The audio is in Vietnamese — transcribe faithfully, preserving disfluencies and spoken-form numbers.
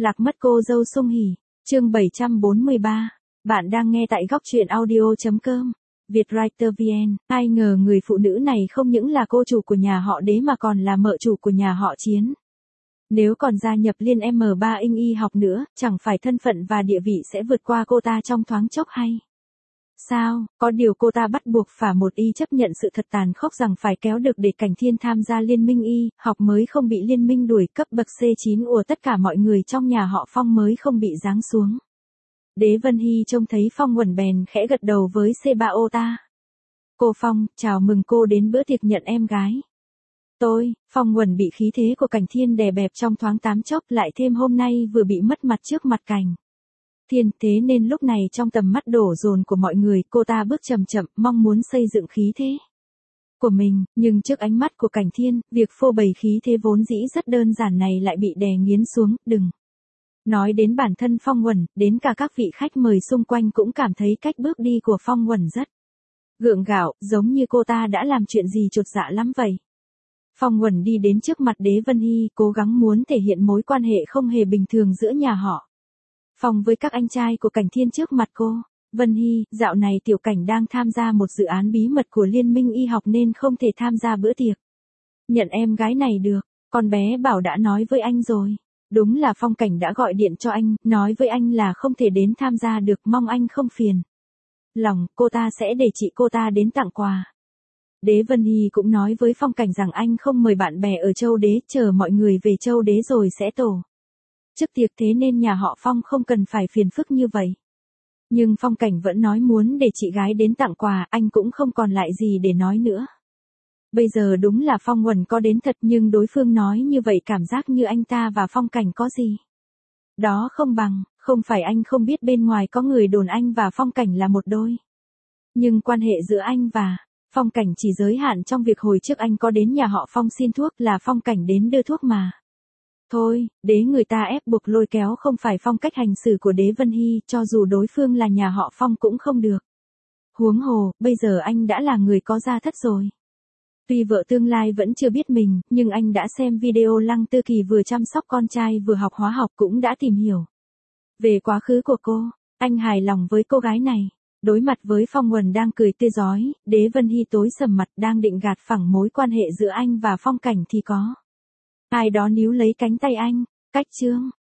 Lạc mất cô dâu Sung Hỉ, chương bảy trăm bốn mươi ba. Bạn đang nghe tại góc truyện audio.com. Vietwriter vê en, ai ngờ người phụ nữ này không những là cô chủ của nhà họ Đế mà còn là mợ chủ của nhà họ Chiến. Nếu còn gia nhập liên em ba inh y học nữa, chẳng phải thân phận và địa vị sẽ vượt qua cô ta trong thoáng chốc hay? Sao, có điều cô ta bắt buộc phải một y chấp nhận sự thật tàn khốc rằng phải kéo được để Cảnh Thiên tham gia liên minh y, học mới không bị liên minh đuổi, cấp bậc xê chín của tất cả mọi người trong nhà họ Phong mới không bị giáng xuống. Đế Vân Hy trông thấy Phong Uẩn bèn khẽ gật đầu với xê ba ô ta. Cô Phong, chào mừng cô đến bữa tiệc nhận em gái. Tôi, Phong Uẩn bị khí thế của Cảnh Thiên đè bẹp trong thoáng tám chốc, lại thêm hôm nay vừa bị mất mặt trước mặt Cảnh Thiên, thế nên lúc này trong tầm mắt đổ dồn của mọi người, cô ta bước chậm chậm, mong muốn xây dựng khí thế của mình, nhưng trước ánh mắt của Cảnh Thiên, việc phô bày khí thế vốn dĩ rất đơn giản này lại bị đè nghiến xuống. Đừng nói đến bản thân Phong Uẩn, đến cả các vị khách mời xung quanh cũng cảm thấy cách bước đi của Phong Uẩn rất gượng gạo, giống như cô ta đã làm chuyện gì chột dạ lắm vậy. Phong Uẩn đi đến trước mặt Đế Vân Hy, cố gắng muốn thể hiện mối quan hệ không hề bình thường giữa nhà họ Phong với các anh trai của Cảnh Thiên trước mặt cô. Vân Hy, dạo này Tiểu Cảnh đang tham gia một dự án bí mật của Liên minh y học nên không thể tham gia bữa tiệc nhận em gái này được. Con bé bảo đã nói với anh rồi. Đúng là Phong Cảnh đã gọi điện cho anh, nói với anh là không thể đến tham gia được, mong anh không phiền lòng, cô ta sẽ để chị cô ta đến tặng quà. Đế Vân Hy cũng nói với Phong Cảnh rằng anh không mời bạn bè ở Châu Đế, chờ mọi người về Châu Đế rồi sẽ tổ chức tiệc, thế nên nhà họ Phong không cần phải phiền phức như vậy. Nhưng Phong Cảnh vẫn nói muốn để chị gái đến tặng quà, anh cũng không còn lại gì để nói nữa. Bây giờ đúng là Phong Uẩn có đến thật, nhưng đối phương nói như vậy cảm giác như anh ta và Phong Cảnh có gì đó không bằng. Không phải anh không biết bên ngoài có người đồn anh và Phong Cảnh là một đôi, nhưng quan hệ giữa anh và Phong Cảnh chỉ giới hạn trong việc hồi trước anh có đến nhà họ Phong xin thuốc, là Phong Cảnh đến đưa thuốc mà thôi. Đế người ta ép buộc lôi kéo không phải phong cách hành xử của Đế Vân Hy, cho dù đối phương là nhà họ Phong cũng không được. Huống hồ, bây giờ anh đã là người có gia thất rồi. Tuy vợ tương lai vẫn chưa biết mình, nhưng anh đã xem video Lăng Tư Kỳ vừa chăm sóc con trai vừa học hóa học, cũng đã tìm hiểu về quá khứ của cô. Anh hài lòng với cô gái này. Đối mặt với Phong Uẩn đang cười tươi rói, Đế Vân Hy tối sầm mặt, đang định gạt phẳng mối quan hệ giữa anh và Phong Cảnh thì có ai đó níu lấy cánh tay anh. Cách chương